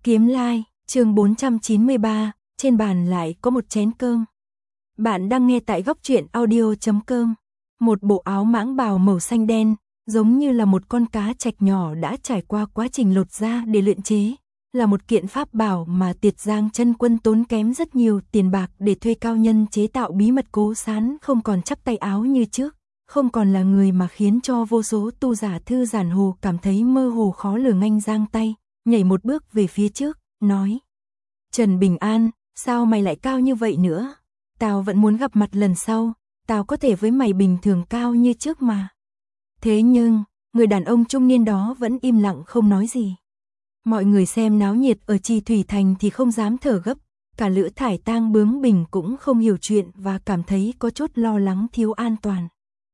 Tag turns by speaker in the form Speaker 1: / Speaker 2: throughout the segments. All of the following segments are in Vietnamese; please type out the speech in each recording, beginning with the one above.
Speaker 1: Kiếm Lai, chương 493, trên bàn lại có một chén cơm. Bạn đang nghe tại góc truyện audio.com. Một bộ áo mãng bào màu xanh đen, giống như là một con cá trạch nhỏ đã trải qua quá trình lột da để luyện chế, là một kiện pháp bảo mà Tiệt Giang Chân Quân tốn kém rất nhiều tiền bạc để thuê cao nhân chế tạo bí mật. Cố Sán không còn chắp tay áo như trước, không còn là người mà khiến cho vô số tu giả thư giản hồ cảm thấy mơ hồ khó lường. Anh giang tay, nhảy một bước về phía trước, nói: Trần Bình An, sao mày lại cao như vậy nữa? Tao vẫn muốn gặp mặt lần sau, tao có thể với mày bình thường cao như trước mà. Thế nhưng, người đàn ông trung niên đó vẫn im lặng không nói gì. Mọi người xem náo nhiệt ở Trì Thủy Thành thì không dám thở gấp, cả Lữ Thải Tang bướng bỉnh cũng không hiểu chuyện và cảm thấy có chút lo lắng thiếu an toàn.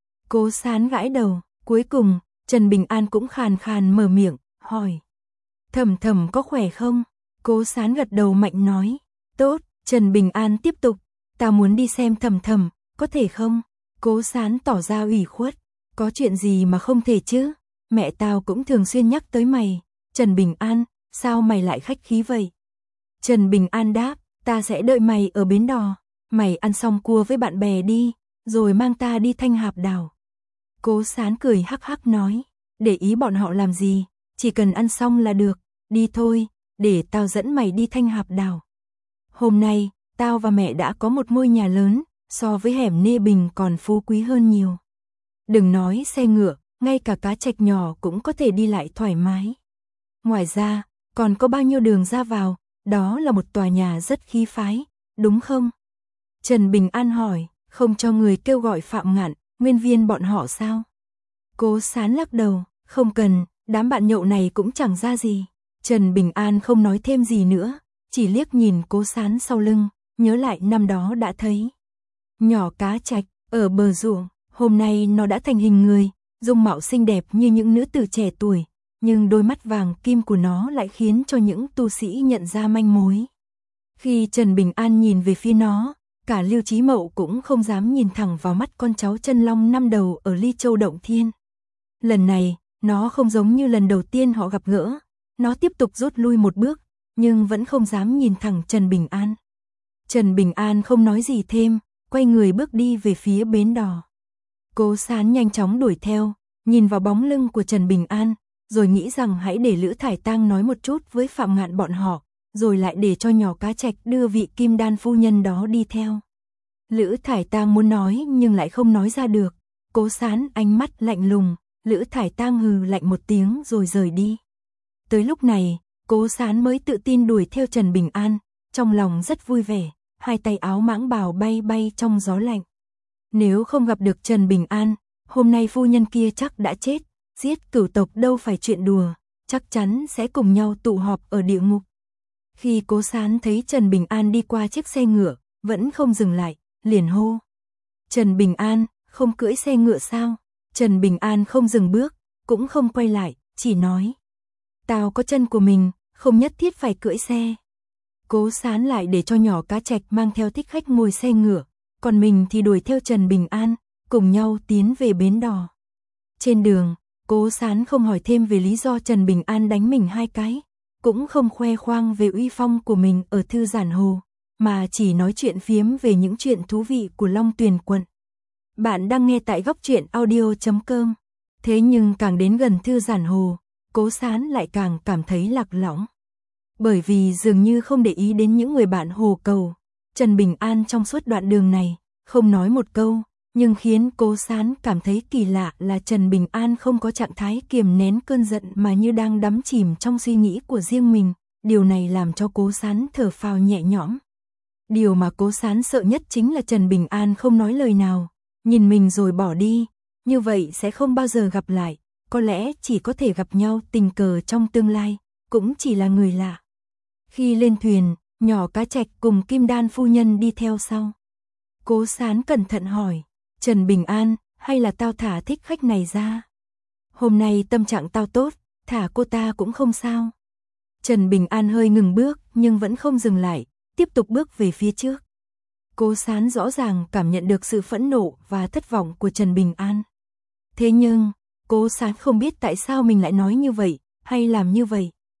Speaker 1: Cố Sán gãi đầu, cuối cùng, Trần Bình An cũng khàn khàn mở miệng, hỏi: Thầm Thầm có khỏe không? Cố Sán gật đầu mạnh nói: Tốt. Trần Bình An tiếp tục: Tao muốn đi xem Thầm Thầm, có thể không? Cố Sán tỏ ra ủy khuất: Có chuyện gì mà không thể chứ? Mẹ tao cũng thường xuyên nhắc tới mày. Trần Bình An, sao mày lại khách khí vậy? Trần Bình An đáp: Ta sẽ đợi mày ở bến đò. Mày ăn xong cua với bạn bè đi, rồi mang ta đi Thanh Hạp Đảo. Cố Sán cười hắc hắc nói: Để ý bọn họ làm gì, chỉ cần ăn xong là được. Đi thôi, để tao dẫn mày đi Thanh Hạp Đảo. Hôm nay, tao và mẹ đã có một ngôi nhà lớn, so với hẻm Nê Bình còn phú quý hơn nhiều. Đừng nói xe ngựa, ngay cả cá trạch nhỏ cũng có thể đi lại thoải mái. Ngoài ra, còn có bao nhiêu đường ra vào, đó là một tòa nhà rất khí phái, đúng không? Trần Bình An hỏi: Không cho người kêu gọi Phạm Ngạn, Nguyên Viên bọn họ sao? Cố Sán lắc đầu: Không cần, đám bạn nhậu này cũng chẳng ra gì. Trần Bình An không nói thêm gì nữa, chỉ liếc nhìn Cố Sán sau lưng, nhớ lại năm đó đã thấy. Nhỏ cá trạch, ở bờ ruộng, hôm nay nó đã thành hình người, dung mạo xinh đẹp như những nữ tử trẻ tuổi, nhưng đôi mắt vàng kim của nó lại khiến cho những tu sĩ nhận ra manh mối. Khi Trần Bình An nhìn về phía nó, cả Lưu Chí Mậu cũng không dám nhìn thẳng vào mắt con cháu chân long năm đầu ở Ly Châu Động Thiên. Lần này, nó không giống như lần đầu tiên họ gặp gỡ, nó tiếp tục rút lui một bước, nhưng vẫn không dám nhìn thẳng Trần Bình An. Trần Bình An không nói gì thêm, quay người bước đi về phía bến đò. Cố Sán nhanh chóng đuổi theo, nhìn vào bóng lưng của Trần Bình An, rồi nghĩ rằng hãy để Lữ Thải Tang nói một chút với Phạm Ngạn bọn họ, rồi lại để cho nhỏ cá trạch đưa vị kim đan phu nhân đó đi theo. Lữ Thải Tang muốn nói nhưng lại không nói ra được. Cố Sán ánh mắt lạnh lùng, Lữ Thải Tang hừ lạnh một tiếng rồi rời đi. Tới lúc này, Cố Sán mới tự tin đuổi theo Trần Bình An, trong lòng rất vui vẻ, hai tay áo mãng bào bay bay trong gió lạnh. Nếu không gặp được Trần Bình An, hôm nay phu nhân kia chắc đã chết, giết cửu tộc đâu phải chuyện đùa, chắc chắn sẽ cùng nhau tụ họp ở địa ngục. Khi Cố Sán thấy Trần Bình An đi qua chiếc xe ngựa, vẫn không dừng lại, liền hô: Trần Bình An, không cưỡi xe ngựa sao? Trần Bình An không dừng bước, cũng không quay lại, chỉ nói: Tao có chân của mình, không nhất thiết phải cưỡi xe. Cố Sán lại để cho nhỏ cá trạch mang theo thích khách ngồi xe ngựa, còn mình thì đuổi theo Trần Bình An, cùng nhau tiến về bến đò. Trên đường, Cố Sán không hỏi thêm về lý do Trần Bình An đánh mình hai cái, cũng không khoe khoang về uy phong của mình ở Thư Giản Hồ, mà chỉ nói chuyện phiếm về những chuyện thú vị của Long Tuyền quận. Bạn đang nghe tại góc truyện audio.com. Thế nhưng càng đến gần Thư Giản Hồ, Cố Sán lại càng cảm thấy lạc lõng. Bởi vì dường như không để ý đến những người bạn hồ cầu, Trần Bình An trong suốt đoạn đường này, không nói một câu, nhưng khiến Cố Sán cảm thấy kỳ lạ là Trần Bình An không có trạng thái kiềm nén cơn giận mà như đang đắm chìm trong suy nghĩ của riêng mình. Điều này làm cho Cố Sán thở phào nhẹ nhõm. Điều mà Cố Sán sợ nhất chính là Trần Bình An không nói lời nào, nhìn mình rồi bỏ đi, như vậy sẽ không bao giờ gặp lại, có lẽ chỉ có thể gặp nhau tình cờ trong tương lai, cũng chỉ là người lạ. Khi lên thuyền, nhỏ cá trạch cùng kim đan phu nhân đi theo sau. Cố Sán cẩn thận hỏi: Trần Bình An, hay là tao thả thích khách này ra? Hôm nay tâm trạng tao tốt, thả cô ta cũng không sao. Trần Bình An hơi ngừng bước nhưng vẫn không dừng lại, tiếp tục bước về phía trước. Cố Sán rõ ràng cảm nhận được sự phẫn nộ và thất vọng của Trần Bình An. Thế nhưng, Cố Sán không biết tại sao mình lại nói như vậy, hay làm như vậy.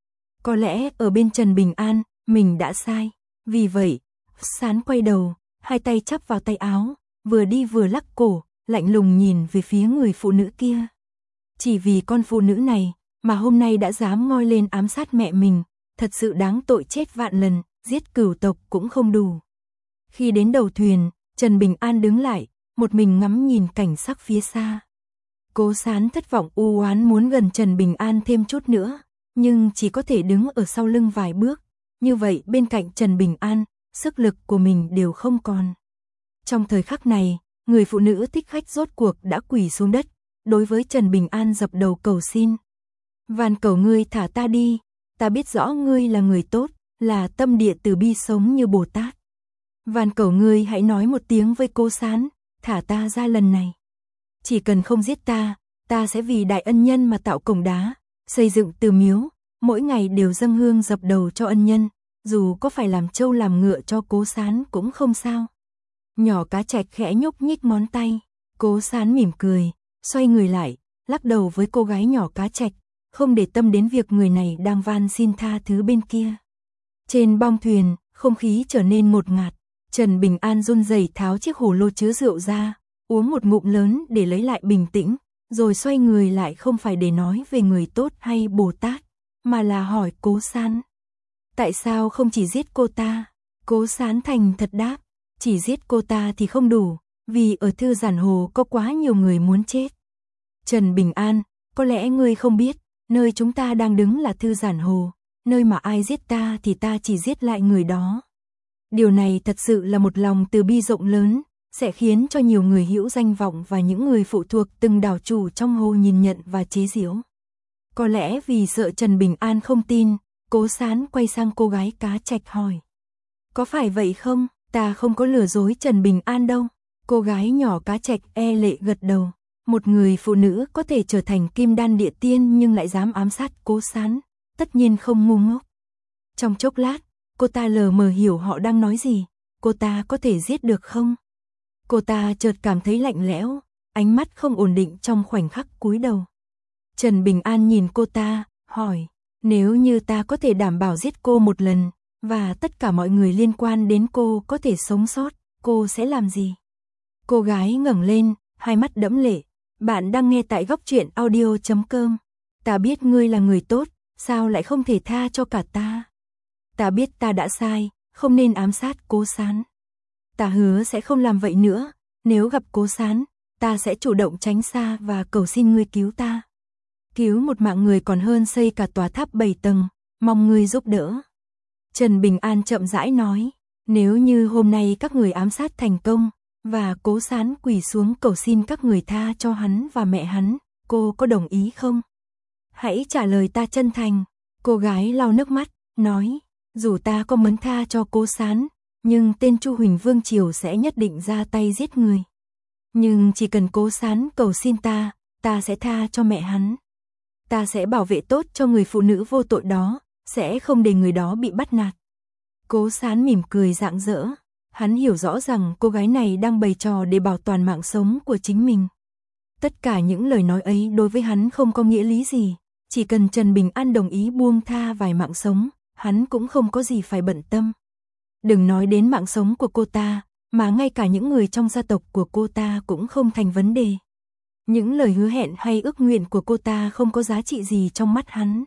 Speaker 1: Có lẽ ở bên Trần Bình An, mình đã sai. Vì vậy, Sán quay đầu, hai tay chắp vào tay áo, vừa đi vừa lắc cổ, lạnh lùng nhìn về phía người phụ nữ kia. Chỉ vì con phụ nữ này, mà hôm nay đã dám ngoi lên ám sát mẹ mình, thật sự đáng tội chết vạn lần, giết cửu tộc cũng không đủ. Khi đến đầu thuyền, Trần Bình An đứng lại, một mình ngắm nhìn cảnh sắc phía xa. Cố Sán thất vọng u oán muốn gần Trần Bình An thêm chút nữa, nhưng chỉ có thể đứng ở sau lưng vài bước, như vậy bên cạnh Trần Bình An, sức lực của mình đều không còn. Trong thời khắc này, người phụ nữ thích khách rốt cuộc đã quỳ xuống đất, đối với Trần Bình An dập đầu cầu xin. Van cầu ngươi thả ta đi, ta biết rõ ngươi là người tốt, là tâm địa từ bi sống như Bồ Tát. Van cầu ngươi hãy nói một tiếng với Cố Sán, thả ta ra lần này. Chỉ cần không giết ta, ta sẽ vì đại ân nhân mà tạo cổng đá, xây dựng từ miếu, mỗi ngày đều dâng hương dập đầu cho ân nhân, dù có phải làm trâu làm ngựa cho Cố Sán cũng không sao. Nhỏ Cá Trạch khẽ nhúc nhích ngón tay, Cố Sán mỉm cười, xoay người lại, lắc đầu với cô gái nhỏ Cá Trạch, không để tâm đến việc người này đang van xin tha thứ bên kia. Trên bong thuyền, không khí trở nên ngột ngạt, Trần Bình An run rẩy tháo chiếc hồ lô chứa rượu ra, uống một ngụm lớn để lấy lại bình tĩnh, rồi xoay người lại không phải để nói về người tốt hay Bồ Tát, mà là hỏi Cố Sán. Tại sao không chỉ giết cô ta? Cố Sán thành thật đáp, chỉ giết cô ta thì không đủ, vì ở Thư Giản Hồ có quá nhiều người muốn chết. Trần Bình An, có lẽ ngươi không biết, nơi chúng ta đang đứng là Thư Giản Hồ, nơi mà ai giết ta thì ta chỉ giết lại người đó. Điều này thật sự là một lòng từ bi rộng lớn, sẽ khiến cho nhiều người hữu danh vọng và những người phụ thuộc từng đảo chủ trong hồ nhìn nhận và chế giễu. Có lẽ vì sợ Trần Bình An không tin, Cố Sán quay sang cô gái Cá Trạch hỏi. Có phải vậy không? Ta không có lừa dối Trần Bình An đâu. Cô gái nhỏ Cá Trạch e lệ gật đầu. Một người phụ nữ có thể trở thành kim đan địa tiên nhưng lại dám ám sát Cố Sán, tất nhiên không ngu ngốc. Trong chốc lát, cô ta lờ mờ hiểu họ đang nói gì. Cô ta có thể giết được không? Cô ta chợt cảm thấy lạnh lẽo, ánh mắt không ổn định trong khoảnh khắc cúi đầu. Trần Bình An nhìn cô ta, hỏi, nếu như ta có thể đảm bảo giết cô một lần, và tất cả mọi người liên quan đến cô có thể sống sót, cô sẽ làm gì? Cô gái ngẩng lên, hai mắt đẫm lệ. Bạn đang nghe tại Góc Truyện Audio.com. Ta biết ngươi là người tốt, sao lại không thể tha cho cả ta? Ta biết ta đã sai, không nên ám sát Cố Sán. Ta hứa sẽ không làm vậy nữa, nếu gặp Cố Sán, ta sẽ chủ động tránh xa và cầu xin ngươi cứu ta. Cứu một mạng người còn hơn xây cả tòa tháp 7 tầng, mong ngươi giúp đỡ. Trần Bình An chậm rãi nói, nếu như hôm nay các người ám sát thành công, và Cố Sán quỳ xuống cầu xin các người tha cho hắn và mẹ hắn, cô có đồng ý không? Hãy trả lời ta chân thành. Cô gái lau nước mắt, nói, dù ta có muốn tha cho Cố Sán, nhưng tên Chu Huỳnh Vương Triều sẽ nhất định ra tay giết người. Nhưng chỉ cần Cố Sán cầu xin ta sẽ tha cho mẹ hắn. Ta sẽ bảo vệ tốt cho người phụ nữ vô tội đó, sẽ không để người đó bị bắt nạt. Cố Sán mỉm cười rạng rỡ. Hắn hiểu rõ rằng cô gái này đang bày trò để bảo toàn mạng sống của chính mình. Tất cả những lời nói ấy đối với hắn không có nghĩa lý gì. Chỉ cần Trần Bình An đồng ý buông tha vài mạng sống, hắn cũng không có gì phải bận tâm. Đừng nói đến mạng sống của cô ta, mà ngay cả những người trong gia tộc của cô ta cũng không thành vấn đề. Những lời hứa hẹn hay ước nguyện của cô ta không có giá trị gì trong mắt hắn.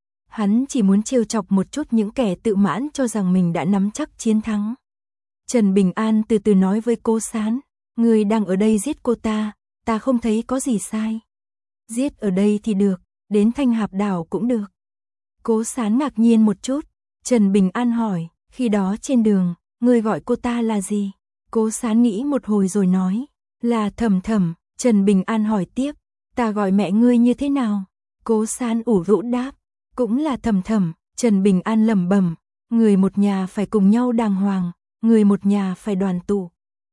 Speaker 1: Hắn chỉ muốn trêu chọc một chút những kẻ tự mãn cho rằng mình đã nắm chắc chiến thắng. Trần Bình An từ từ nói với Cố Sán, người đang ở đây giết cô ta không thấy có gì sai. Giết ở đây thì được, đến Thanh Hạp Đảo cũng được. Cố Sán ngạc nhiên một chút, Trần Bình An hỏi, khi đó trên đường, người gọi cô ta là gì? Cố Sán nghĩ một hồi rồi nói, là Thẩm Thẩm. Trần Bình An hỏi tiếp, ta gọi mẹ ngươi như thế nào? Cố Sán ủ rũ đáp, cũng là Thẩm Thẩm. Trần Bình An lẩm bẩm, người một nhà phải cùng nhau đàng hoàng, người một nhà phải đoàn tụ.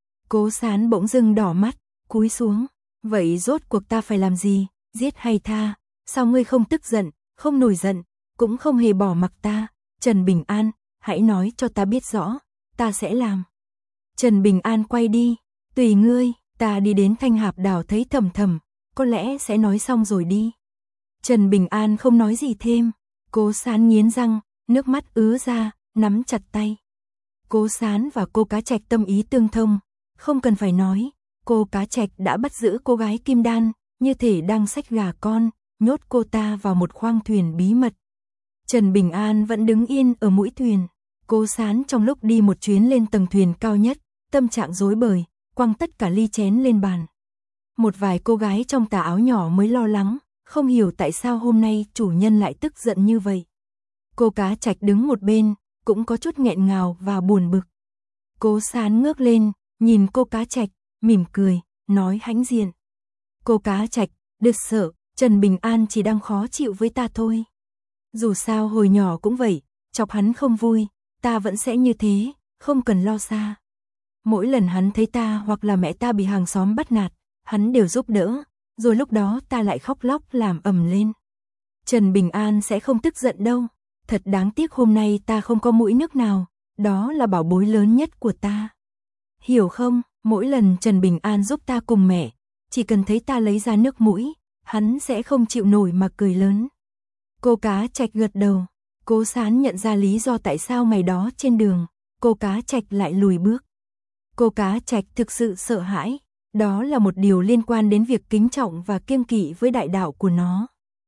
Speaker 1: Cố Sán bỗng dưng đỏ mắt, cúi xuống, vậy rốt cuộc ta phải làm gì, giết hay tha? Sao ngươi không tức giận, không nổi giận, cũng không hề bỏ mặc ta? Trần Bình An, hãy nói cho ta biết rõ, ta sẽ làm. Trần Bình An quay đi, tùy ngươi. Ta đi đến Thanh Hạp Đảo thấy Thẩm Thẩm, có lẽ sẽ nói xong rồi đi. Trần Bình An không nói gì thêm, Cố Sán nghiến răng, nước mắt ứa ra, nắm chặt tay. Cố Sán và cô Cá Trạch tâm ý tương thông, không cần phải nói, cô Cá Trạch đã bắt giữ cô gái Kim Đan, như thể đang xách gà con, nhốt cô ta vào một khoang thuyền bí mật. Trần Bình An vẫn đứng yên ở mũi thuyền. Cố Sán trong lúc đi một chuyến lên tầng thuyền cao nhất, tâm trạng rối bời, quăng tất cả ly chén lên bàn. Một vài cô gái trong tà áo nhỏ mới lo lắng, không hiểu tại sao hôm nay chủ nhân lại tức giận như vậy. Cô Cá Trạch đứng một bên, cũng có chút nghẹn ngào và buồn bực. Cố Sán ngước lên, nhìn cô Cá Trạch, mỉm cười, nói hãnh diện. Cô Cá Trạch, đừng sợ, Trần Bình An chỉ đang khó chịu với ta thôi. Dù sao hồi nhỏ cũng vậy, chọc hắn không vui, ta vẫn sẽ như thế, không cần lo xa. Mỗi lần hắn thấy ta hoặc là mẹ ta bị hàng xóm bắt nạt, hắn đều giúp đỡ, rồi lúc đó ta lại khóc lóc làm ầm lên. Trần Bình An sẽ không tức giận đâu, thật đáng tiếc hôm nay ta không có mũi nước nào, đó là bảo bối lớn nhất của ta. Hiểu không, mỗi lần Trần Bình An giúp ta cùng mẹ, chỉ cần thấy ta lấy ra nước mũi, hắn sẽ không chịu nổi mà cười lớn. Cô Cá Trạch gật đầu, Cố Sán nhận ra lý do tại sao ngày đó trên đường, cô Cá Trạch lại lùi bước. Cô Cá Trạch thực sự sợ hãi, đó là một điều liên quan đến việc kính trọng và kiêng kỵ với đại đạo của nó.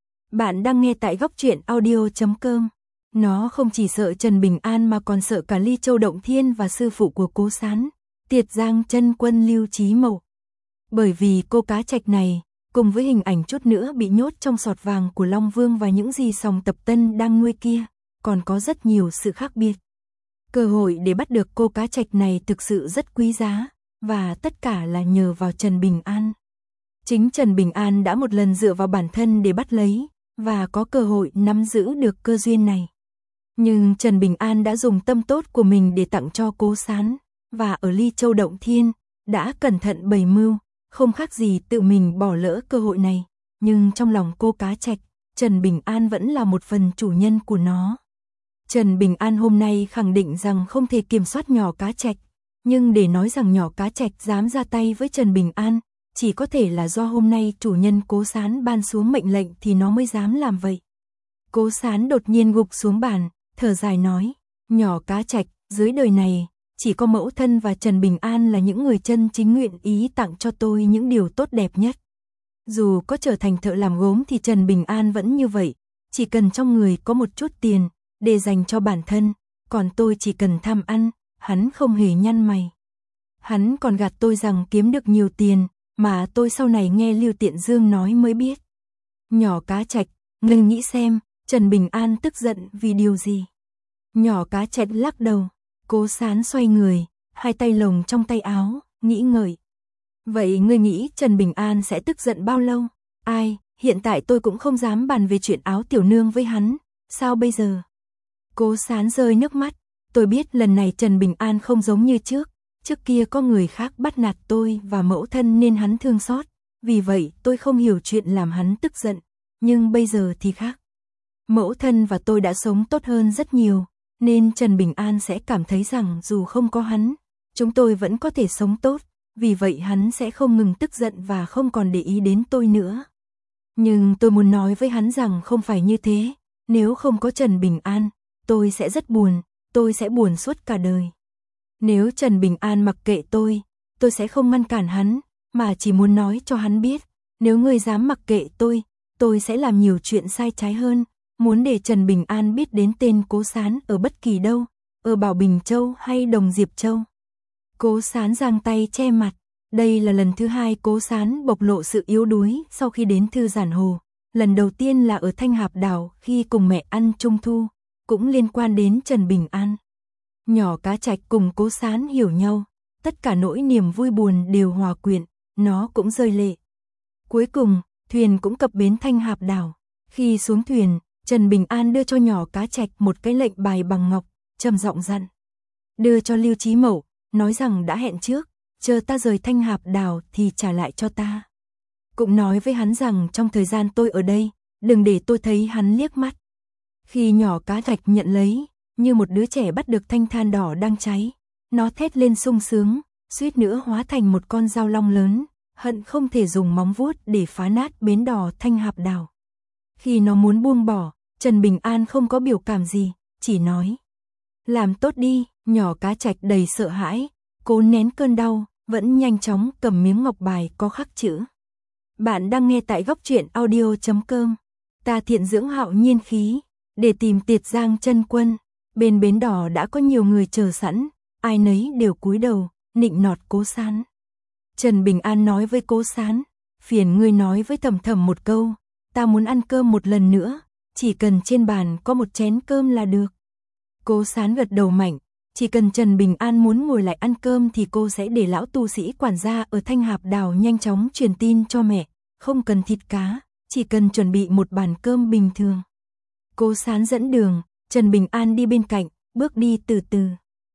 Speaker 1: Bạn đang nghe tại Góc Truyện Audio.com. Nó không chỉ sợ Trần Bình An mà còn sợ cả Ly Châu Động Thiên và sư phụ của Cố Sán, Tiệt Giang Chân Quân Lưu Chí Mậu. Bởi vì cô Cá Trạch này, cùng với hình ảnh chút nữa bị nhốt trong sọt vàng của Long Vương và những gì Sòng Tập Tân đang nuôi kia, còn có rất nhiều sự khác biệt. Cơ hội để bắt được cô Cá Trạch này thực sự rất quý giá, và tất cả là nhờ vào Trần Bình An. Chính Trần Bình An đã một lần dựa vào bản thân để bắt lấy, và có cơ hội nắm giữ được cơ duyên này. Nhưng Trần Bình An đã dùng tâm tốt của mình để tặng cho Cố Sán, và ở Ly Châu Động Thiên, đã cẩn thận bày mưu, không khác gì tự mình bỏ lỡ cơ hội này. Nhưng trong lòng cô Cá Trạch, Trần Bình An vẫn là một phần chủ nhân của nó. Trần Bình An hôm nay khẳng định rằng không thể kiểm soát nhỏ Cá Trạch, nhưng để nói rằng nhỏ Cá Trạch dám ra tay với Trần Bình An, chỉ có thể là do hôm nay chủ nhân Cố Sán ban xuống mệnh lệnh thì nó mới dám làm vậy. Cố Sán đột nhiên gục xuống bàn, thở dài nói, nhỏ Cá Trạch, dưới đời này, chỉ có mẫu thân và Trần Bình An là những người chân chính nguyện ý tặng cho tôi những điều tốt đẹp nhất. Dù có trở thành thợ làm gốm thì Trần Bình An vẫn như vậy, chỉ cần trong người có một chút tiền, để dành cho bản thân, còn tôi chỉ cần tham ăn, hắn không hề nhăn mày. Hắn còn gạt tôi rằng kiếm được nhiều tiền, mà tôi sau này nghe Lưu Tiện Dương nói mới biết. Nhỏ Cá Trạch, ngừng nghĩ xem, Trần Bình An tức giận vì điều gì. Nhỏ Cá Trạch lắc đầu, Cố Sán xoay người, hai tay lồng trong tay áo, nghĩ ngợi. Vậy ngươi nghĩ Trần Bình An sẽ tức giận bao lâu? Ai, hiện tại tôi cũng không dám bàn về chuyện áo tiểu nương với hắn, sao bây giờ? Cố Sán rơi nước mắt, tôi biết lần này Trần Bình An không giống như trước kia có người khác bắt nạt tôi và mẫu thân nên hắn thương xót, vì vậy tôi không hiểu chuyện làm hắn tức giận, nhưng bây giờ thì khác. Mẫu thân và tôi đã sống tốt hơn rất nhiều, nên Trần Bình An sẽ cảm thấy rằng dù không có hắn, chúng tôi vẫn có thể sống tốt, vì vậy hắn sẽ không ngừng tức giận và không còn để ý đến tôi nữa. Nhưng tôi muốn nói với hắn rằng không phải như thế, nếu không có Trần Bình An, tôi sẽ rất buồn, tôi sẽ buồn suốt cả đời. Nếu Trần Bình An mặc kệ tôi sẽ không ngăn cản hắn, mà chỉ muốn nói cho hắn biết, nếu ngươi dám mặc kệ tôi sẽ làm nhiều chuyện sai trái hơn, muốn để Trần Bình An biết đến tên Cố Sán ở bất kỳ đâu, ở Bảo Bình Châu hay Đồng Diệp Châu. Cố Sán giang tay che mặt, đây là lần thứ hai Cố Sán bộc lộ sự yếu đuối sau khi đến Thư Giản Hồ, lần đầu tiên là ở Thanh Hạp Đảo khi cùng mẹ ăn Trung Thu, cũng liên quan đến Trần Bình An. Nhỏ Cá Trạch cùng Cố Sán hiểu nhau, tất cả nỗi niềm vui buồn đều hòa quyện, nó cũng rơi lệ. Cuối cùng, thuyền cũng cập bến Thanh Hạp Đảo. Khi xuống thuyền, Trần Bình An đưa cho nhỏ Cá Trạch một cái lệnh bài bằng ngọc, trầm giọng dặn. Đưa cho Lưu Chí Mậu, nói rằng đã hẹn trước, chờ ta rời Thanh Hạp Đảo thì trả lại cho ta. Cũng nói với hắn rằng trong thời gian tôi ở đây, đừng để tôi thấy hắn liếc mắt. Khi nhỏ Cá Trạch nhận lấy, như một đứa trẻ bắt được thanh than đỏ đang cháy, nó thét lên sung sướng, suýt nữa hóa thành một con dao long lớn, hận không thể dùng móng vuốt để phá nát bến đò Thanh Hạp Đảo. Khi nó muốn buông bỏ, Trần Bình An không có biểu cảm gì, chỉ nói. Làm tốt đi, nhỏ cá trạch đầy sợ hãi, cố nén cơn đau, vẫn nhanh chóng cầm miếng ngọc bài có khắc chữ. Bạn đang nghe tại góc truyện audio.com. Ta thiện dưỡng hạo nhiên khí, để tìm Tiệt Giang chân quân. Bên bến đỏ đã có nhiều người chờ sẵn, ai nấy đều cúi đầu, nịnh nọt Cố Sán. Trần Bình An nói với Cố Sán, phiền ngươi nói với Thầm Thầm một câu, ta muốn ăn cơm một lần nữa, chỉ cần trên bàn có một chén cơm là được. Cố Sán gật đầu mạnh, chỉ cần Trần Bình An muốn ngồi lại ăn cơm thì cô sẽ để lão tu sĩ quản gia ở Thanh Hạp Đảo nhanh chóng truyền tin cho mẹ, không cần thịt cá, chỉ cần chuẩn bị một bàn cơm bình thường. Cố Sán dẫn đường, Trần Bình An đi bên cạnh, bước đi từ từ.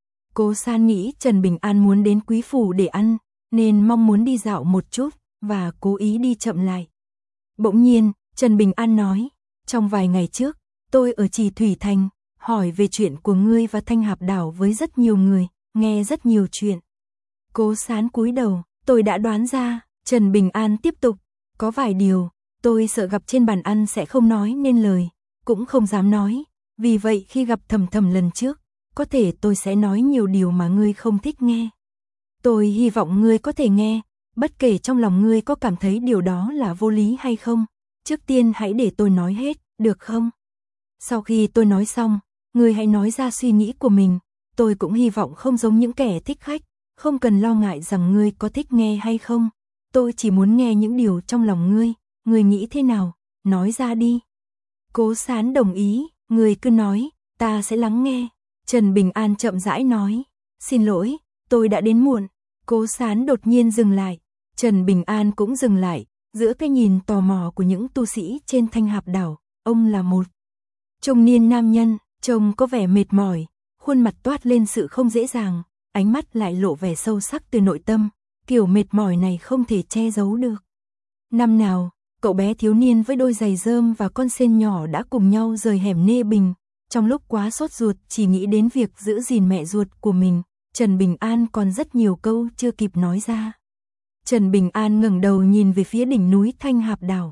Speaker 1: Cố Sán nghĩ Trần Bình An muốn đến Quý Phủ để ăn, nên mong muốn đi dạo một chút, và cố ý đi chậm lại. Bỗng nhiên, Trần Bình An nói, trong vài ngày trước, tôi ở Trì Thủy Thành, hỏi về chuyện của ngươi và Thanh Hạp Đảo với rất nhiều người, nghe rất nhiều chuyện. Cố Sán cúi đầu, tôi đã đoán ra. Trần Bình An tiếp tục, có vài điều, tôi sợ gặp trên bàn ăn sẽ không nói nên lời, cũng không dám nói, vì vậy khi gặp Thầm Thầm lần trước, có thể tôi sẽ nói nhiều điều mà ngươi không thích nghe. Tôi hy vọng ngươi có thể nghe, bất kể trong lòng ngươi có cảm thấy điều đó là vô lý hay không, trước tiên hãy để tôi nói hết, được không? Sau khi tôi nói xong, ngươi hãy nói ra suy nghĩ của mình, tôi cũng hy vọng không giống những kẻ thích khách, không cần lo ngại rằng ngươi có thích nghe hay không, tôi chỉ muốn nghe những điều trong lòng ngươi nghĩ thế nào, nói ra đi. Cố Sán đồng ý, ngươi cứ nói, ta sẽ lắng nghe. Trần Bình An chậm rãi nói, xin lỗi, tôi đã đến muộn. Cố Sán đột nhiên dừng lại, Trần Bình An cũng dừng lại, giữa cái nhìn tò mò của những tu sĩ trên Thanh Hạp Đảo, ông là một trung niên nam nhân, trông có vẻ mệt mỏi, khuôn mặt toát lên sự không dễ dàng, ánh mắt lại lộ vẻ sâu sắc từ nội tâm, kiểu mệt mỏi này không thể che giấu được. Năm nào, cậu bé thiếu niên với đôi giày rơm và con sên nhỏ đã cùng nhau rời hẻm Nê Bình, trong lúc quá sốt ruột chỉ nghĩ đến việc giữ gìn mẹ ruột của mình, Trần Bình An còn rất nhiều câu chưa kịp nói ra. Trần Bình An ngẩng đầu nhìn về phía đỉnh núi Thanh Hạp Đảo.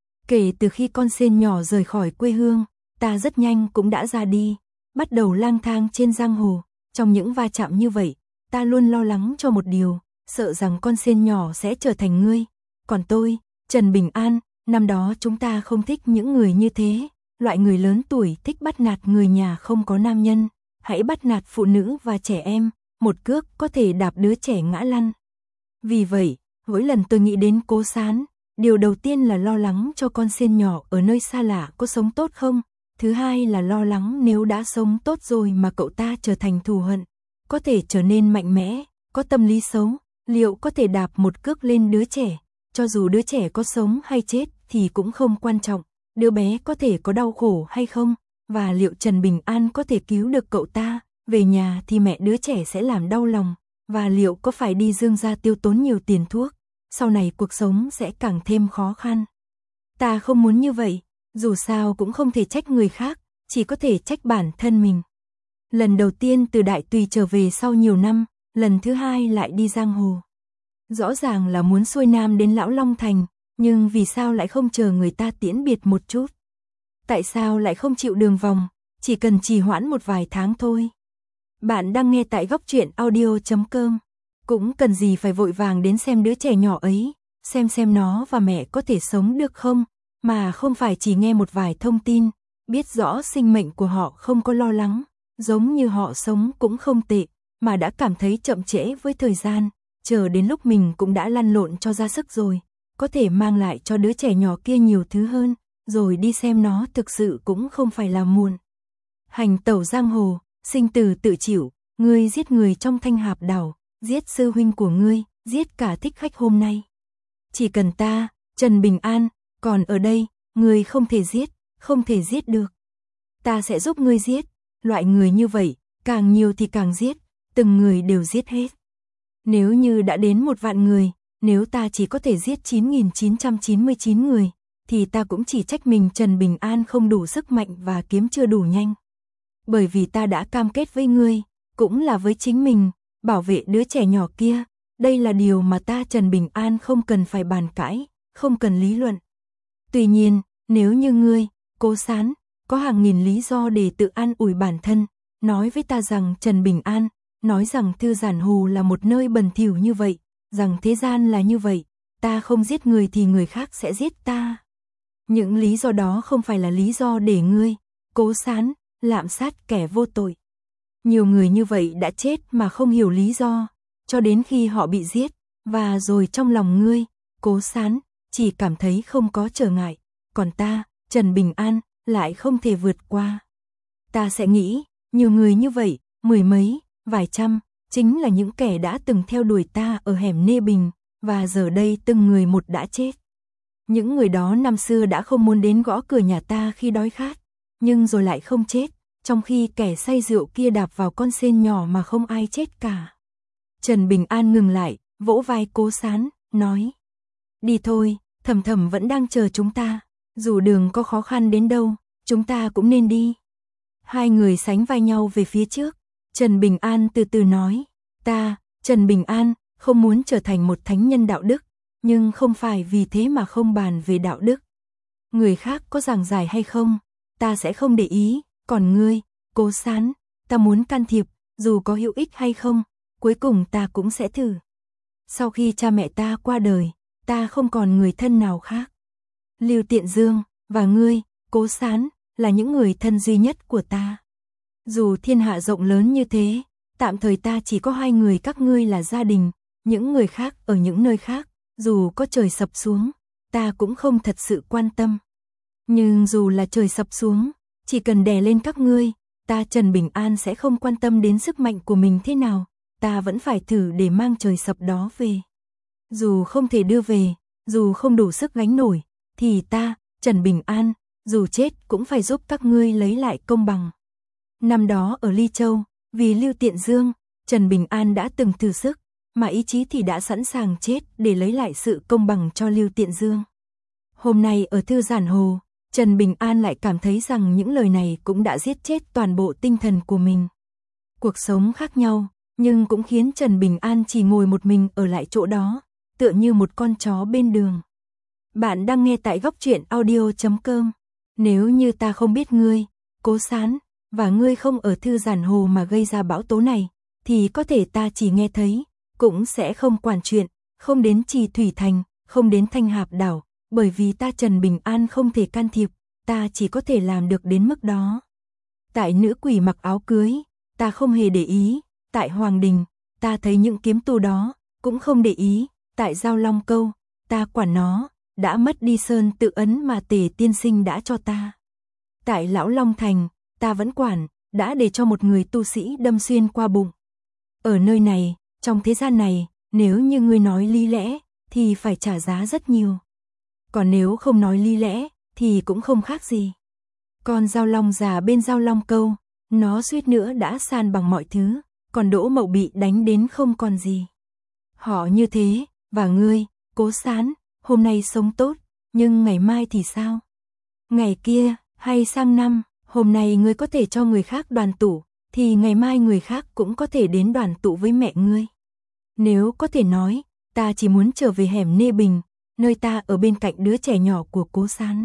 Speaker 1: Kể từ khi con sên nhỏ rời khỏi quê hương, ta rất nhanh cũng đã ra đi, bắt đầu lang thang trên giang hồ, trong những va chạm như vậy, ta luôn lo lắng cho một điều, sợ rằng con sên nhỏ sẽ trở thành ngươi. Còn tôi, Trần Bình An, năm đó chúng ta không thích những người như thế, loại người lớn tuổi thích bắt nạt người nhà không có nam nhân, hãy bắt nạt phụ nữ và trẻ em, một cước có thể đạp đứa trẻ ngã lăn. Vì vậy, mỗi lần tôi nghĩ đến Cố Sán, điều đầu tiên là lo lắng cho con sên nhỏ ở nơi xa lạ có sống tốt không, thứ hai là lo lắng nếu đã sống tốt rồi mà cậu ta trở thành thù hận, có thể trở nên mạnh mẽ, có tâm lý xấu, liệu có thể đạp một cước lên đứa trẻ, cho dù đứa trẻ có sống hay chết thì cũng không quan trọng, đứa bé có thể có đau khổ hay không, và liệu Trần Bình An có thể cứu được cậu ta, về nhà thì mẹ đứa trẻ sẽ làm đau lòng, và liệu có phải đi Dương gia tiêu tốn nhiều tiền thuốc, sau này cuộc sống sẽ càng thêm khó khăn. Ta không muốn như vậy, dù sao cũng không thể trách người khác, chỉ có thể trách bản thân mình. Lần đầu tiên từ Đại Tùy trở về sau nhiều năm, lần thứ hai lại đi giang hồ. Rõ ràng là muốn xuôi nam đến Lão Long Thành, nhưng vì sao lại không chờ người ta tiễn biệt một chút? Tại sao lại không chịu đường vòng, chỉ cần trì hoãn một vài tháng thôi? Bạn đang nghe tại góc truyện audio.com. Cũng cần gì phải vội vàng đến xem đứa trẻ nhỏ ấy, xem nó và mẹ có thể sống được không, mà không phải chỉ nghe một vài thông tin, biết rõ sinh mệnh của họ không có lo lắng, giống như họ sống cũng không tệ, mà đã cảm thấy chậm trễ với thời gian, chờ đến lúc mình cũng đã lăn lộn cho ra sức rồi, có thể mang lại cho đứa trẻ nhỏ kia nhiều thứ hơn, rồi đi xem nó thực sự cũng không phải là muộn. Hành tẩu giang hồ, sinh tử tự chịu, ngươi giết người trong Thanh Hạp Đảo, giết sư huynh của ngươi, giết cả thích khách hôm nay. Chỉ cần ta, Trần Bình An, còn ở đây, ngươi không thể giết được. Ta sẽ giúp ngươi giết, loại người như vậy, càng nhiều thì càng giết, từng người đều giết hết. Nếu như đã đến 1.000.000 người, nếu ta chỉ có thể giết 9.999 người, thì ta cũng chỉ trách mình Trần Bình An không đủ sức mạnh và kiếm chưa đủ nhanh. Bởi vì ta đã cam kết với ngươi, cũng là với chính mình, bảo vệ đứa trẻ nhỏ kia, đây là điều mà ta Trần Bình An không cần phải bàn cãi, không cần lý luận. Tuy nhiên, nếu như ngươi, Cố Sán, có hàng nghìn lý do để tự an ủi bản thân, nói với ta rằng Trần Bình An, nói rằng Thư Giản Hồ là một nơi bẩn thỉu như vậy, rằng thế gian là như vậy, ta không giết người thì người khác sẽ giết ta. Những lý do đó không phải là lý do để ngươi, Cố Sán, lạm sát kẻ vô tội. Nhiều người như vậy đã chết mà không hiểu lý do, cho đến khi họ bị giết, và rồi trong lòng ngươi, Cố Sán, chỉ cảm thấy không có trở ngại, còn ta, Trần Bình An, lại không thể vượt qua. Ta sẽ nghĩ, nhiều người như vậy, mười mấy, vài trăm, chính là những kẻ đã từng theo đuổi ta ở hẻm Nê Bình, và giờ đây từng người một đã chết. Những người đó năm xưa đã không muốn đến gõ cửa nhà ta khi đói khát, nhưng rồi lại không chết, trong khi kẻ say rượu kia đạp vào con sên nhỏ mà không ai chết cả. Trần Bình An ngừng lại, vỗ vai Cố Sán, nói: đi thôi, Thầm Thầm vẫn đang chờ chúng ta, dù đường có khó khăn đến đâu, chúng ta cũng nên đi. Hai người sánh vai nhau về phía trước, Trần Bình An từ từ nói: ta, Trần Bình An, không muốn trở thành một thánh nhân đạo đức, nhưng không phải vì thế mà không bàn về đạo đức. Người khác có giảng giải hay không, ta sẽ không để ý, còn ngươi, Cố Sán, ta muốn can thiệp, dù có hữu ích hay không, cuối cùng ta cũng sẽ thử. Sau khi cha mẹ ta qua đời, ta không còn người thân nào khác. Lưu Tiện Dương và ngươi, Cố Sán, là những người thân duy nhất của ta. Dù thiên hạ rộng lớn như thế, tạm thời ta chỉ có hai người các ngươi là gia đình, những người khác ở những nơi khác, dù có trời sập xuống, ta cũng không thật sự quan tâm. Nhưng dù là trời sập xuống, chỉ cần đè lên các ngươi, ta Trần Bình An sẽ không quan tâm đến sức mạnh của mình thế nào, ta vẫn phải thử để mang trời sập đó về. Dù không thể đưa về, dù không đủ sức gánh nổi, thì ta, Trần Bình An, dù chết cũng phải giúp các ngươi lấy lại công bằng. Năm đó ở Ly Châu, vì Lưu Tiện Dương, Trần Bình An đã từng thử sức, mà ý chí thì đã sẵn sàng chết để lấy lại sự công bằng cho Lưu Tiện Dương. Hôm nay ở Thư Giản Hồ, Trần Bình An lại cảm thấy rằng những lời này cũng đã giết chết toàn bộ tinh thần của mình. Cuộc sống khác nhau, nhưng cũng khiến Trần Bình An chỉ ngồi một mình ở lại chỗ đó, tựa như một con chó bên đường. Bạn đang nghe tại Góc Truyện Audio.com. Nếu như ta không biết ngươi, Cố Sán, và ngươi không ở Thư Giản Hồ mà gây ra bão tố này, thì có thể ta chỉ nghe thấy, cũng sẽ không quản chuyện, không đến Trì Thủy Thành, không đến Thanh Hạp Đảo, bởi vì ta Trần Bình An không thể can thiệp, ta chỉ có thể làm được đến mức đó. Tại nữ quỷ mặc áo cưới, ta không hề để ý, tại Hoàng Đình, ta thấy những kiếm tù đó, cũng không để ý, tại Giao Long Câu, ta quản nó, đã mất đi sơn tự ấn mà Tề tiên sinh đã cho ta. Tại Lão Long Thành, ta vẫn quản, đã để cho một người tu sĩ đâm xuyên qua bụng. Ở nơi này, trong thế gian này, nếu như ngươi nói lý lẽ, thì phải trả giá rất nhiều. Còn nếu không nói lý lẽ, thì cũng không khác gì. Con Giao Long già bên Giao Long Câu, nó suýt nữa đã san bằng mọi thứ, còn Đỗ Mậu bị đánh đến không còn gì. Họ như thế, và ngươi, Cố Sán, hôm nay sống tốt, nhưng ngày mai thì sao? Ngày kia, hay sang năm, hôm nay ngươi có thể cho người khác đoàn tụ, thì ngày mai người khác cũng có thể đến đoàn tụ với mẹ ngươi. Nếu có thể nói, ta chỉ muốn trở về hẻm Nê Bình, nơi ta ở bên cạnh đứa trẻ nhỏ của Cố Sán.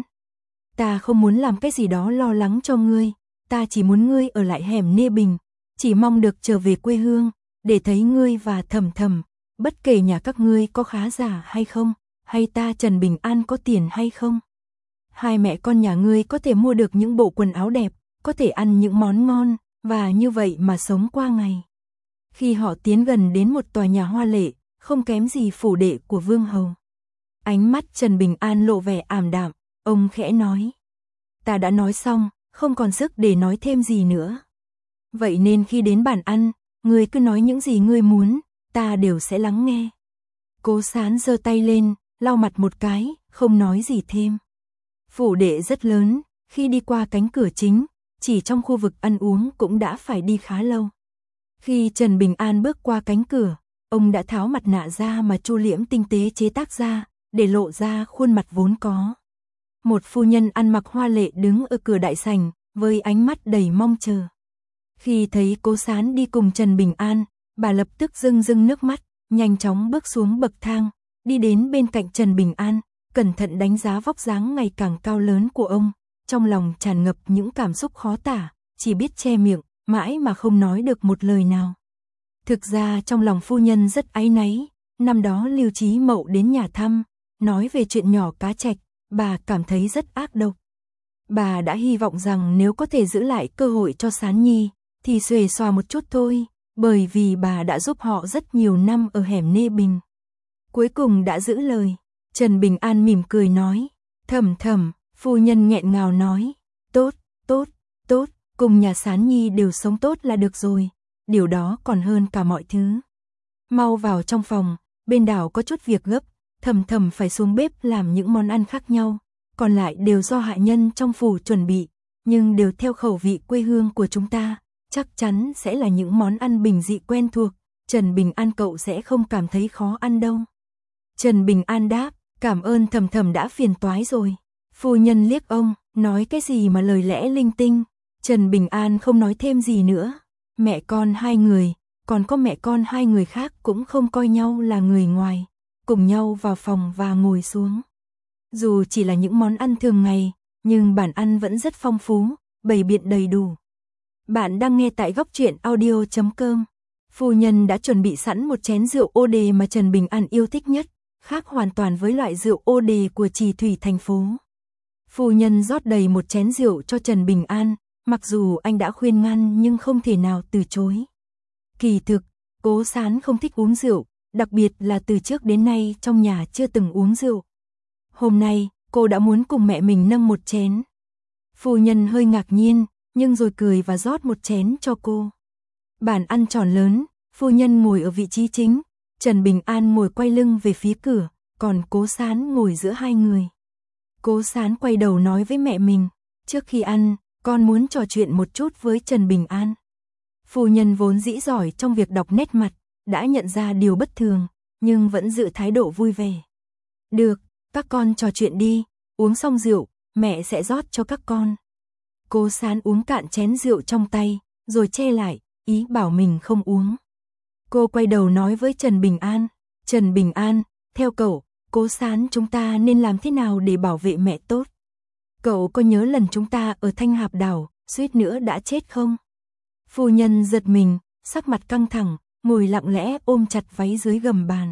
Speaker 1: Ta không muốn làm cái gì đó lo lắng cho ngươi, ta chỉ muốn ngươi ở lại hẻm Nê Bình, chỉ mong được trở về quê hương, để thấy ngươi và Thầm Thầm, bất kể nhà các ngươi có khá giả hay không, hay ta Trần Bình An có tiền hay không. Hai mẹ con nhà ngươi có thể mua được những bộ quần áo đẹp, có thể ăn những món ngon, và như vậy mà sống qua ngày. Khi họ tiến gần đến một tòa nhà hoa lệ, không kém gì phủ đệ của Vương Hầu. Ánh mắt Trần Bình An lộ vẻ ảm đạm, ông khẽ nói: ta đã nói xong, không còn sức để nói thêm gì nữa. Vậy nên khi đến bàn ăn, ngươi cứ nói những gì ngươi muốn, ta đều sẽ lắng nghe. Cố Sán giơ tay lên, lau mặt một cái, không nói gì thêm. Phủ đệ rất lớn, khi đi qua cánh cửa chính, chỉ trong khu vực ăn uống cũng đã phải đi khá lâu. Khi Trần Bình An bước qua cánh cửa, ông đã tháo mặt nạ ra mà Chu Liễm tinh tế chế tác ra, để lộ ra khuôn mặt vốn có. Một phu nhân ăn mặc hoa lệ đứng ở cửa đại sảnh, với ánh mắt đầy mong chờ. Khi thấy Cố Sán đi cùng Trần Bình An, bà lập tức rưng rưng nước mắt, nhanh chóng bước xuống bậc thang, đi đến bên cạnh Trần Bình An, cẩn thận đánh giá vóc dáng ngày càng cao lớn của ông, trong lòng tràn ngập những cảm xúc khó tả, chỉ biết che miệng, mãi mà không nói được một lời nào. Thực ra trong lòng phu nhân rất áy náy, năm đó Lưu Chí Mậu đến nhà thăm, nói về chuyện nhỏ cá trạch, bà cảm thấy rất ác độc. Bà đã hy vọng rằng nếu có thể giữ lại cơ hội cho Sán Nhi, thì xuề xòa một chút thôi, bởi vì bà đã giúp họ rất nhiều năm ở hẻm Nê Bình. Cuối cùng đã giữ lời. Trần Bình An mỉm cười nói, Thẩm, phu nhân nghẹn ngào nói, tốt, cùng nhà Sán Nhi đều sống tốt là được rồi, điều đó còn hơn cả mọi thứ. Mau vào trong phòng, bên đảo có chút việc gấp, Thẩm phải xuống bếp làm những món ăn khác nhau, còn lại đều do hạ nhân trong phủ chuẩn bị, nhưng đều theo khẩu vị quê hương của chúng ta, chắc chắn sẽ là những món ăn bình dị quen thuộc, Trần Bình An cậu sẽ không cảm thấy khó ăn đâu. Trần Bình An đáp, cảm ơn Thẩm đã phiền toái rồi. Phu nhân liếc ông, nói cái gì mà lời lẽ linh tinh. Trần Bình An không nói thêm gì nữa. Mẹ con hai người, còn có mẹ con hai người khác cũng không coi nhau là người ngoài, cùng nhau vào phòng và ngồi xuống. Dù chỉ là những món ăn thường ngày, nhưng bản ăn vẫn rất phong phú, bày biện đầy đủ. Bạn đang nghe tại Góc Truyện Audio.com. Phu nhân đã chuẩn bị sẵn một chén rượu ô đề mà Trần Bình An yêu thích nhất, khác hoàn toàn với loại rượu ô đề của Trì Thủy thành phố. Phu nhân rót đầy một chén rượu cho Trần Bình An, mặc dù anh đã khuyên ngăn nhưng không thể nào từ chối. Kỳ thực, Cố Sán không thích uống rượu, đặc biệt là từ trước đến nay trong nhà chưa từng uống rượu. Hôm nay, cô đã muốn cùng mẹ mình nâng một chén. Phu nhân hơi ngạc nhiên, nhưng rồi cười và rót một chén cho cô. Bàn ăn tròn lớn, phu nhân ngồi ở vị trí chính, Trần Bình An ngồi quay lưng về phía cửa, còn Cố Sán ngồi giữa hai người. Cố Sán quay đầu nói với mẹ mình, trước khi ăn, con muốn trò chuyện một chút với Trần Bình An. Phu nhân vốn dĩ giỏi trong việc đọc nét mặt, đã nhận ra điều bất thường, nhưng vẫn giữ thái độ vui vẻ. Được, các con trò chuyện đi, uống xong rượu, mẹ sẽ rót cho các con. Cố Sán uống cạn chén rượu trong tay, rồi che lại, ý bảo mình không uống. Cô quay đầu nói với Trần Bình An, Trần Bình An, theo cậu, Cố Sán chúng ta nên làm thế nào để bảo vệ mẹ tốt? Cậu có nhớ lần chúng ta ở Thanh Hạp Đảo, suýt nữa đã chết không? Phu nhân giật mình, sắc mặt căng thẳng, ngồi lặng lẽ ôm chặt váy dưới gầm bàn.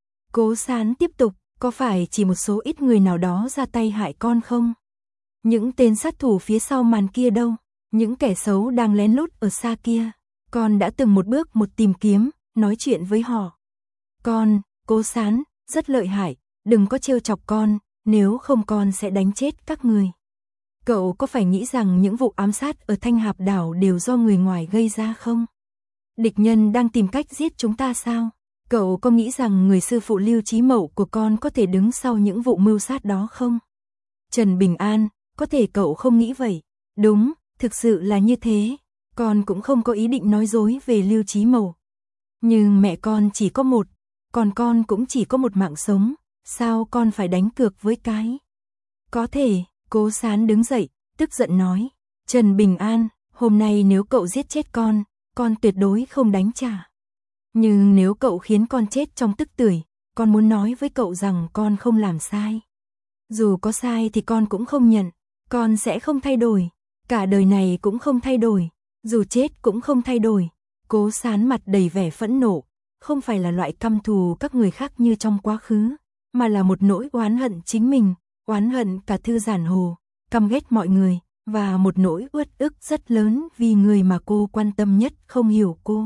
Speaker 1: Cố Sán tiếp tục, có phải chỉ một số ít người nào đó ra tay hại con không? Những tên sát thủ phía sau màn kia đâu? Những kẻ xấu đang lén lút ở xa kia. Con đã từng một bước một tìm kiếm, nói chuyện với họ. Con, Cố Sán, rất lợi hại, đừng có trêu chọc con, nếu không con sẽ đánh chết các người. Cậu có phải nghĩ rằng những vụ ám sát ở Thanh Hạp Đảo đều do người ngoài gây ra không? Địch nhân đang tìm cách giết chúng ta sao? Cậu có nghĩ rằng người sư phụ Lưu Chí Mậu của con có thể đứng sau những vụ mưu sát đó không? Trần Bình An, có thể cậu không nghĩ vậy. Đúng, thực sự là như thế. Con cũng không có ý định nói dối về Lưu Chí Mậu. Nhưng mẹ con chỉ có một, còn con cũng chỉ có một mạng sống. Sao con phải đánh cược với cái? Có thể, Cố Sán đứng dậy, tức giận nói. Trần Bình An, hôm nay nếu cậu giết chết con tuyệt đối không đánh trả. Nhưng nếu cậu khiến con chết trong tức tưởi, con muốn nói với cậu rằng con không làm sai. Dù có sai thì con cũng không nhận, con sẽ không thay đổi, cả đời này cũng không thay đổi, dù chết cũng không thay đổi. Cố Sán mặt đầy vẻ phẫn nộ, không phải là loại căm thù các người khác như trong quá khứ, mà là một nỗi oán hận chính mình, oán hận cả Thư Giản Hồ, căm ghét mọi người, và một nỗi uất ức rất lớn vì người mà cô quan tâm nhất không hiểu cô.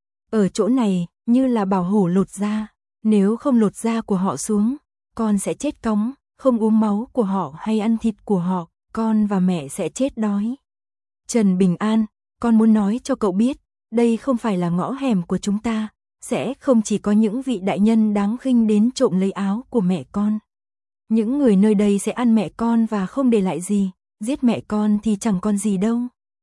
Speaker 1: Ở chỗ này, như là bảo hổ lột da, nếu không lột da của họ xuống, con sẽ chết cóng, không uống máu của họ hay ăn thịt của họ, con và mẹ sẽ chết đói. Trần Bình An, con muốn nói cho cậu biết, đây không phải là ngõ hẻm của chúng ta, sẽ không chỉ có những vị đại nhân đáng khinh đến trộm lấy áo của mẹ con. Những người nơi đây sẽ ăn mẹ con và không để lại gì, giết mẹ con thì chẳng còn gì đâu.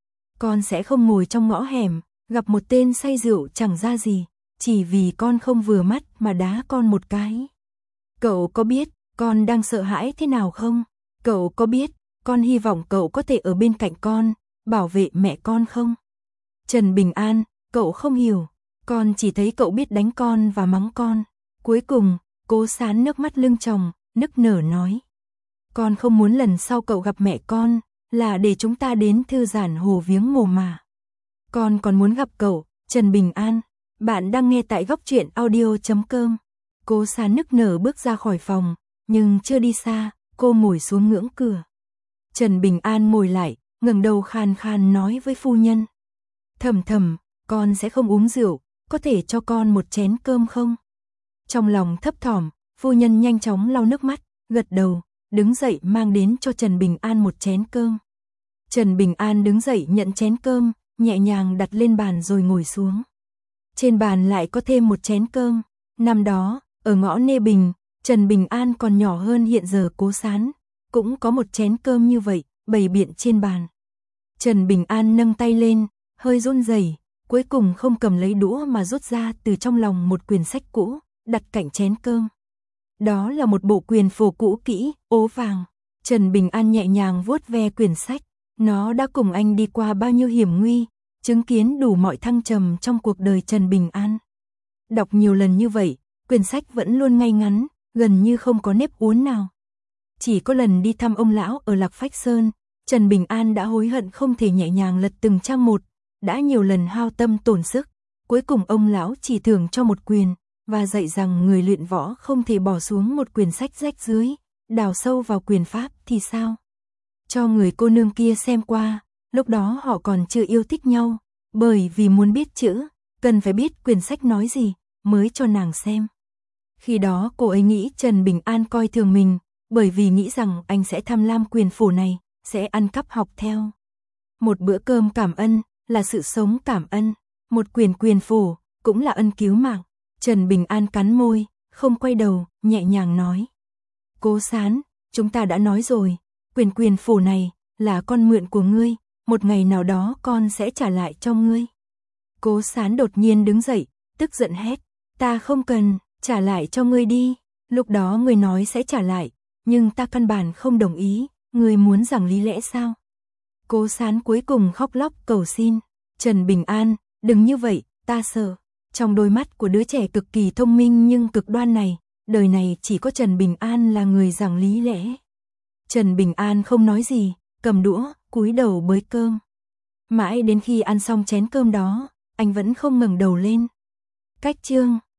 Speaker 1: Con sẽ không ngồi trong ngõ hẻm, gặp một tên say rượu chẳng ra gì, chỉ vì con không vừa mắt mà đá con một cái. Cậu có biết con đang sợ hãi thế nào không? Cậu có biết con hy vọng cậu có thể ở bên cạnh con, bảo vệ mẹ con không? Trần Bình An, cậu không hiểu, con chỉ thấy cậu biết đánh con và mắng con. Cuối cùng, Cố Sán nước mắt lưng tròng, nức nở nói. Con không muốn lần sau cậu gặp mẹ con, là để chúng ta đến thư giãn hồ viếng mồ mà. Con còn muốn gặp cậu, Trần Bình An. Bạn đang nghe tại góc truyện audio.com. Cố Sán nức nở bước ra khỏi phòng, nhưng chưa đi xa, cô ngồi xuống ngưỡng cửa. Trần Bình An ngồi lại, ngẩng đầu khan khan nói với phu nhân. Thầm thầm, con sẽ không uống rượu, có thể cho con một chén cơm không? Trong lòng thấp thỏm, phu nhân nhanh chóng lau nước mắt, gật đầu, đứng dậy mang đến cho Trần Bình An một chén cơm. Trần Bình An đứng dậy nhận chén cơm, nhẹ nhàng đặt lên bàn rồi ngồi xuống. Trên bàn lại có thêm một chén cơm. Năm đó, ở ngõ Nê Bình, Trần Bình An còn nhỏ hơn hiện giờ Cố Sán, cũng có một chén cơm như vậy, bày biện trên bàn. Trần Bình An nâng tay lên, hơi run rẩy, cuối cùng không cầm lấy đũa mà rút ra từ trong lòng một quyển sách cũ, đặt cạnh chén cơm. Đó là một bộ quyền phổ cũ kỹ, ố vàng. Trần Bình An nhẹ nhàng vuốt ve quyển sách, nó đã cùng anh đi qua bao nhiêu hiểm nguy, chứng kiến đủ mọi thăng trầm trong cuộc đời Trần Bình An. Đọc nhiều lần như vậy, quyển sách vẫn luôn ngay ngắn, gần như không có nếp uốn nào. Chỉ có lần đi thăm ông lão ở Lạc Phách Sơn, Trần Bình An đã hối hận không thể nhẹ nhàng lật từng trang một, đã nhiều lần hao tâm tổn sức, cuối cùng ông lão chỉ thưởng cho một quyền, và dạy rằng người luyện võ không thể bỏ xuống một quyển sách rách rưới, đào sâu vào quyền pháp thì sao? Cho người cô nương kia xem qua, lúc đó họ còn chưa yêu thích nhau, bởi vì muốn biết chữ, cần phải biết quyển sách nói gì, mới cho nàng xem. Khi đó cô ấy nghĩ Trần Bình An coi thường mình, bởi vì nghĩ rằng anh sẽ tham lam quyền phổ này, sẽ ăn cắp học theo. Một bữa cơm cảm ơn, là sự sống cảm ơn, một quyền phổ, cũng là ân cứu mạng. Trần Bình An cắn môi, không quay đầu, nhẹ nhàng nói. Cố Sán, chúng ta đã nói rồi, quyền phổ này, là con mượn của ngươi, một ngày nào đó con sẽ trả lại cho ngươi. Cố Sán đột nhiên đứng dậy, tức giận hét, ta không cần, trả lại cho ngươi đi, lúc đó ngươi nói sẽ trả lại, nhưng ta căn bản không đồng ý, ngươi muốn giảng lý lẽ sao? Cố Sán cuối cùng khóc lóc cầu xin, Trần Bình An, đừng như vậy, ta sợ. Trong đôi mắt của đứa trẻ cực kỳ thông minh nhưng cực đoan này, đời này chỉ có Trần Bình An là người giảng lý lẽ. Trần Bình An không nói gì, cầm đũa, cúi đầu bới cơm. Mãi đến khi ăn xong chén cơm đó, anh vẫn không ngẩng đầu lên. Cách chương